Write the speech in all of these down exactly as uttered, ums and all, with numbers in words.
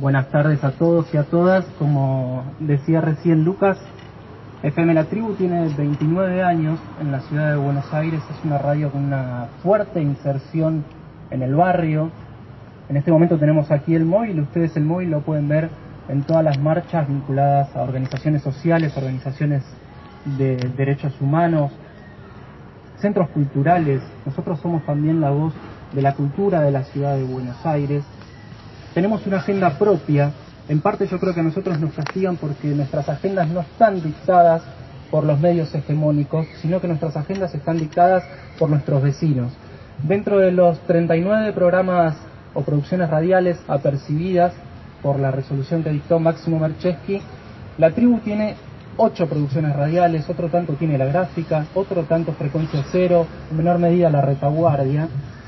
Buenas tardes a todos y a todas. Como decía recién Lucas, F M La Tribu tiene veintinueve años en la ciudad de Buenos Aires. Es una radio con una fuerte inserción en el barrio. En este momento tenemos aquí el móvil. Ustedes el móvil lo pueden ver en todas las marchas vinculadas a organizaciones sociales, organizaciones de derechos humanos, centros culturales. Nosotros somos también la voz de la cultura de la ciudad de Buenos Aires. Tenemos una agenda propia. En parte yo creo que a nosotros nos castigan porque nuestras agendas no están dictadas por los medios hegemónicos, sino que nuestras agendas están dictadas por nuestros vecinos. Dentro de los treinta y nueve programas o producciones radiales apercibidas por la resolución que dictó Máximo Merchesky, La Tribu tiene ocho producciones radiales, otro tanto tiene La Gráfica, otro tanto Frecuencia Cero, en menor medida La Retaguardia.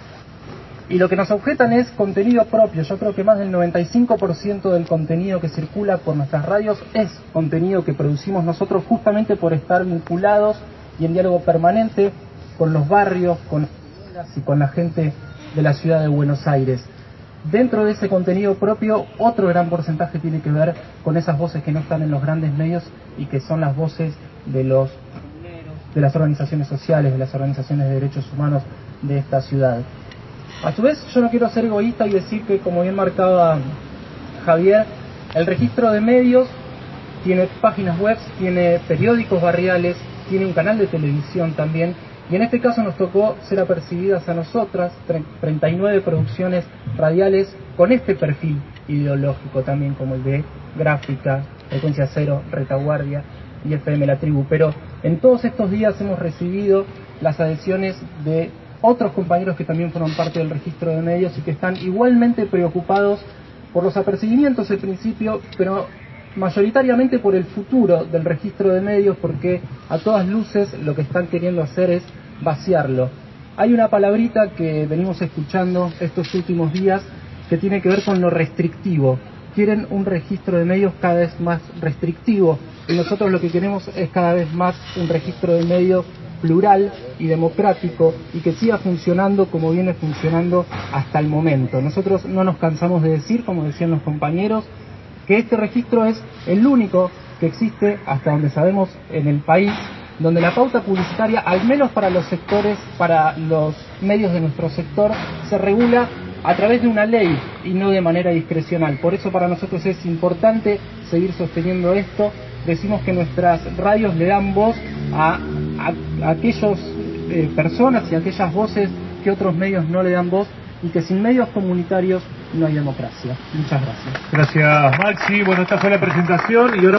Y lo que nos objetan es contenido propio. Yo creo que más del noventa y cinco por ciento del contenido que circula por nuestras radios es contenido que producimos nosotros justamente por estar vinculados y en diálogo permanente con los barrios, con las comunas y con la gente de la ciudad de Buenos Aires. Dentro de ese contenido propio, otro gran porcentaje tiene que ver con esas voces que no están en los grandes medios y que son las voces de los de las organizaciones sociales, de las organizaciones de derechos humanos de esta ciudad. A su vez, yo no quiero ser egoísta y decir que, como bien marcaba Javier, el registro de medios tiene páginas web, tiene periódicos barriales, tiene un canal de televisión también, y en este caso nos tocó ser apercibidas a nosotras treinta y nueve producciones radiales con este perfil ideológico también, como el de Gráfica, Frecuencia Cero, Retaguardia y F M La Tribu. Pero en todos estos días hemos recibido las adhesiones de otros compañeros que también fueron parte del registro de medios y que están igualmente preocupados por los apercibimientos al principio, pero mayoritariamente por el futuro del registro de medios, porque a todas luces lo que están queriendo hacer es vaciarlo. Hay una palabrita que venimos escuchando estos últimos días que tiene que ver con lo restrictivo. Quieren un registro de medios cada vez más restrictivo, y nosotros lo que queremos es cada vez más un registro de medios plural y democrático y que siga funcionando como viene funcionando hasta el momento. Nosotros no nos cansamos de decir, como decían los compañeros, que este registro es el único que existe hasta donde sabemos en el país, donde la pauta publicitaria, al menos para los sectores, para los medios de nuestro sector, se regula a través de una ley y no de manera discrecional. Por eso para nosotros es importante seguir sosteniendo esto. Decimos que nuestras radios le dan voz a, a, a aquellas eh, personas y a aquellas voces que otros medios no le dan voz, y que sin medios comunitarios no hay democracia. Muchas gracias. Gracias, Maxi. Bueno, esta fue la presentación y ahora